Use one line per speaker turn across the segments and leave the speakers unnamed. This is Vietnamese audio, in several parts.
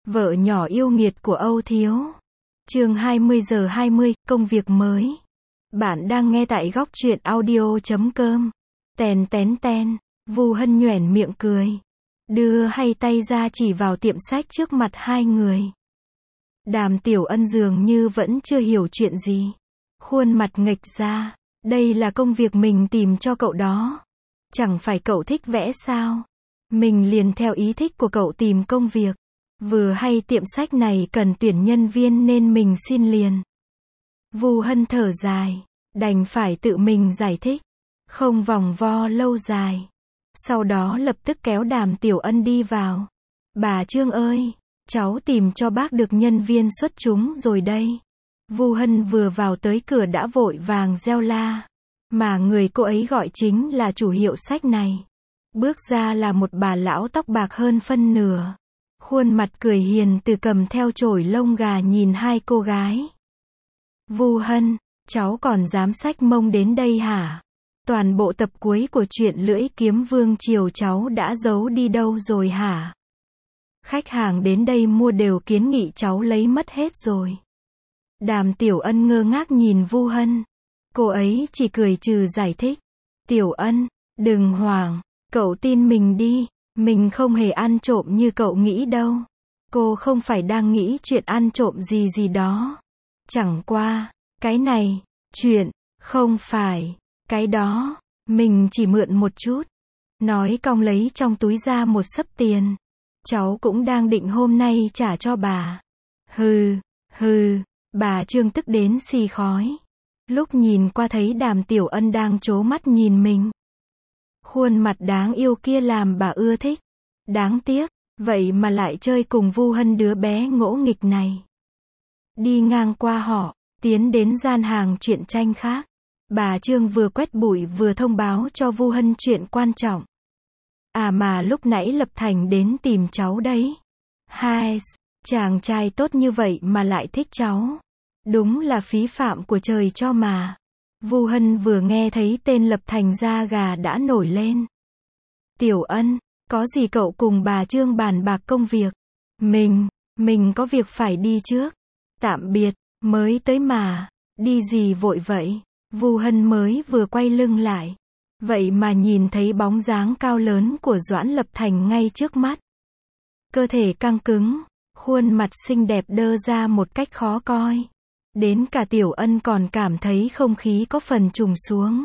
Vợ nhỏ yêu nghiệt của Âu Thiếu. Chương 20:20, công việc mới. Bạn đang nghe tại góc truyện audio.com. Tèn tén ten, Vu Hân nhoẻn miệng cười. Đưa hai tay ra chỉ vào tiệm sách trước mặt hai người. Đàm Tiểu Ân dường như vẫn chưa hiểu chuyện gì. Khuôn mặt nghệch ra. Đây là công việc mình tìm cho cậu đó. Chẳng phải cậu thích vẽ sao? Mình liền theo ý thích của cậu tìm công việc. Vừa hay tiệm sách này cần tuyển nhân viên nên mình xin liền. Vu Hân thở dài. Đành phải tự mình giải thích. Không vòng vo lâu dài. Sau đó lập tức kéo Đàm Tiểu Ân đi vào. Bà Trương ơi, cháu tìm cho bác được nhân viên xuất chúng rồi đây. Vu Hân vừa vào tới cửa đã vội vàng reo la. Mà người cô ấy gọi chính là chủ hiệu sách này. Bước ra là một bà lão tóc bạc hơn phân nửa. Khuôn mặt cười hiền từ cầm theo chổi lông gà nhìn hai cô gái. Vu Hân, cháu còn dám xách mông đến đây hả? Toàn bộ tập cuối của truyện Lưỡi Kiếm Vương Triều cháu đã giấu đi đâu rồi hả? Khách hàng đến đây mua đều kiến nghị cháu lấy mất hết rồi. Đàm Tiểu Ân ngơ ngác nhìn Vu Hân. Cô ấy chỉ cười trừ giải thích. Tiểu Ân, đừng hoảng, cậu tin mình đi, mình không hề ăn trộm như cậu nghĩ đâu. Cô không phải đang nghĩ chuyện ăn trộm gì đó. Chẳng qua, cái này, chuyện, không phải, cái đó, mình chỉ mượn một chút. Nói cong lấy trong túi ra một xấp tiền. Cháu cũng đang định hôm nay trả cho bà. Hừ, bà Trương tức đến xì khói. Lúc nhìn qua thấy Đàm Tiểu Ân đang trố mắt nhìn mình. Khuôn mặt đáng yêu kia làm bà ưa thích. Đáng tiếc, vậy mà lại chơi cùng Vu Hân đứa bé ngỗ nghịch này. Đi ngang qua họ, tiến đến gian hàng truyện tranh khác. Bà Trương vừa quét bụi vừa thông báo cho Vu Hân chuyện quan trọng. À mà lúc nãy Lập Thành đến tìm cháu đấy. Hai, chàng trai tốt như vậy mà lại thích cháu. Đúng là phí phạm của trời cho mà. Vu Hân vừa nghe thấy tên Lập Thành da gà đã nổi lên. Tiểu Ân, có gì cậu cùng bà Trương bàn bạc công việc. Mình có việc phải đi trước. Tạm biệt, mới tới mà. Đi gì vội vậy? Vu Hân mới vừa quay lưng lại. Vậy mà nhìn thấy bóng dáng cao lớn của Doãn Lập Thành ngay trước mắt. Cơ thể căng cứng, khuôn mặt xinh đẹp đơ ra một cách khó coi. Đến cả Tiểu Ân còn cảm thấy không khí có phần trùng xuống.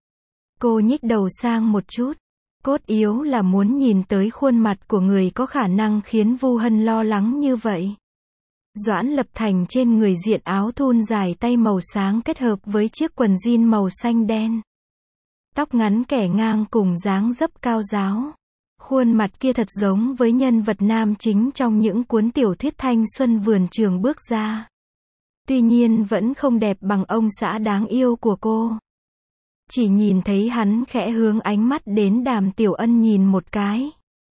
Cô nhích đầu sang một chút. Cốt yếu là muốn nhìn tới khuôn mặt của người có khả năng khiến Vu Hân lo lắng như vậy. Doãn Lập Thành trên người diện áo thun dài tay màu sáng kết hợp với chiếc quần jean màu xanh đen. Tóc ngắn kẻ ngang cùng dáng dấp cao ráo. Khuôn mặt kia thật giống với nhân vật nam chính trong những cuốn tiểu thuyết thanh xuân vườn trường bước ra. Tuy nhiên vẫn không đẹp bằng ông xã đáng yêu của cô. Chỉ nhìn thấy hắn khẽ hướng ánh mắt đến Đàm Tiểu Ân nhìn một cái.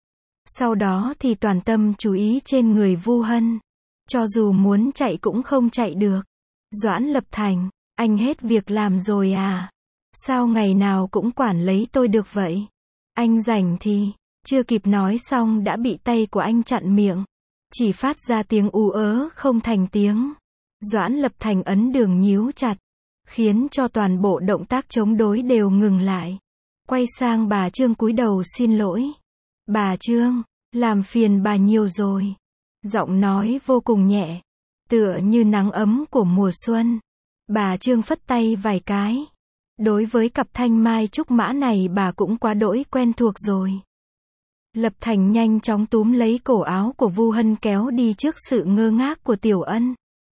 Sau đó thì toàn tâm chú ý trên người Vu Hân. Cho dù muốn chạy cũng không chạy được. Doãn Lập Thành, anh hết việc làm rồi à? Sao ngày nào cũng quản lấy tôi được vậy? Anh rảnh thì, chưa kịp nói xong đã bị tay của anh chặn miệng. Chỉ phát ra tiếng ú ớ không thành tiếng. Doãn Lập Thành ấn đường nhíu chặt. Khiến cho toàn bộ động tác chống đối đều ngừng lại. Quay sang bà Trương cúi đầu xin lỗi. Bà Trương, làm phiền bà nhiều rồi. Giọng nói vô cùng nhẹ. Tựa như nắng ấm của mùa xuân. Bà Trương phất tay vài cái. Đối với cặp thanh mai trúc mã này bà cũng quá đỗi quen thuộc rồi. Lập Thành nhanh chóng túm lấy cổ áo của Vu Hân kéo đi trước sự ngơ ngác của Tiểu Ân.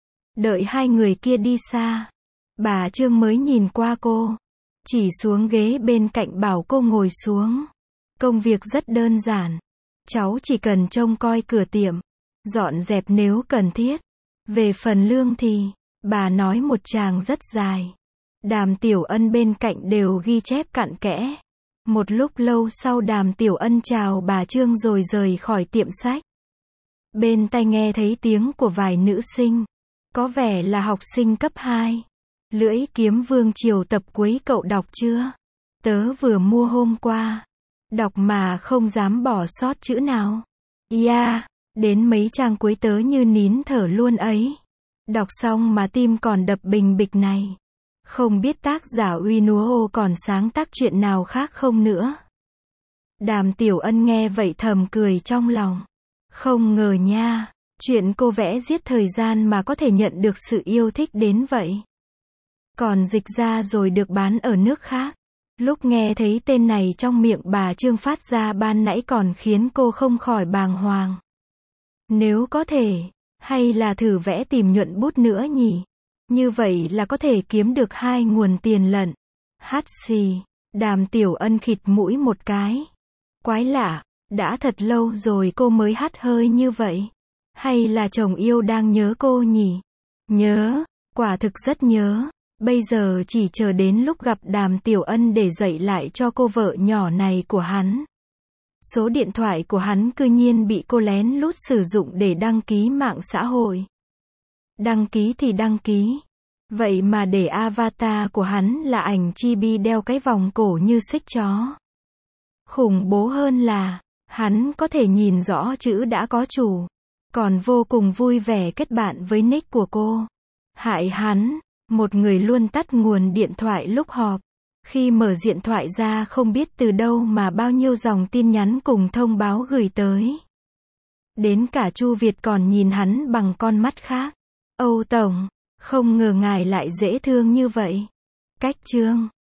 Đợi hai người kia đi xa. Bà Trương mới nhìn qua cô. Chỉ xuống ghế bên cạnh bảo cô ngồi xuống. Công việc rất đơn giản. Cháu chỉ cần trông coi cửa tiệm. Dọn dẹp nếu cần thiết. Về phần lương thì, bà nói một tràng rất dài. Đàm Tiểu Ân bên cạnh đều ghi chép cặn kẽ. Một lúc lâu sau Đàm Tiểu Ân chào bà Trương rồi rời khỏi tiệm sách. Bên tai nghe thấy tiếng của vài nữ sinh. Có vẻ là học sinh cấp 2. Lưỡi Kiếm Vương Triều tập cuối cậu đọc chưa? Tớ vừa mua hôm qua. Đọc mà không dám bỏ sót chữ nào. Yeah, Đến mấy trang cuối tớ như nín thở luôn ấy. Đọc xong mà tim còn đập bình bịch này. Không biết tác giả Uy Núa còn sáng tác chuyện nào khác không nữa. Đàm Tiểu Ân nghe vậy thầm cười trong lòng. Không ngờ nha, chuyện cô vẽ giết thời gian mà có thể nhận được sự yêu thích đến vậy. Còn dịch ra rồi được bán ở nước khác. Lúc nghe thấy tên này trong miệng bà Trương phát ra ban nãy còn khiến cô không khỏi bàng hoàng. Nếu có thể, hay là thử vẽ tìm nhuận bút nữa nhỉ? Như vậy là có thể kiếm được 2 nguồn tiền lận. Hắt xì, Đàm Tiểu Ân khịt mũi một cái. Quái lạ, đã thật lâu rồi cô mới hắt hơi như vậy. Hay là chồng yêu đang nhớ cô nhỉ? Nhớ, quả thực rất nhớ. Bây giờ chỉ chờ đến lúc gặp Đàm Tiểu Ân để dạy lại cho cô vợ nhỏ này của hắn. Số điện thoại của hắn cư nhiên bị cô lén lút sử dụng để đăng ký mạng xã hội. Đăng ký thì đăng ký. Vậy mà để avatar của hắn là ảnh chibi đeo cái vòng cổ như xích chó. Khủng bố hơn là, hắn có thể nhìn rõ chữ đã có chủ. Còn vô cùng vui vẻ kết bạn với nick của cô. Hại hắn, một người luôn tắt nguồn điện thoại lúc họp. Khi mở điện thoại ra không biết từ đâu mà bao nhiêu dòng tin nhắn cùng thông báo gửi tới. Đến cả Chu Việt còn nhìn hắn bằng con mắt khác. Âu Tổng, không ngờ ngài lại dễ thương như vậy. Cách chương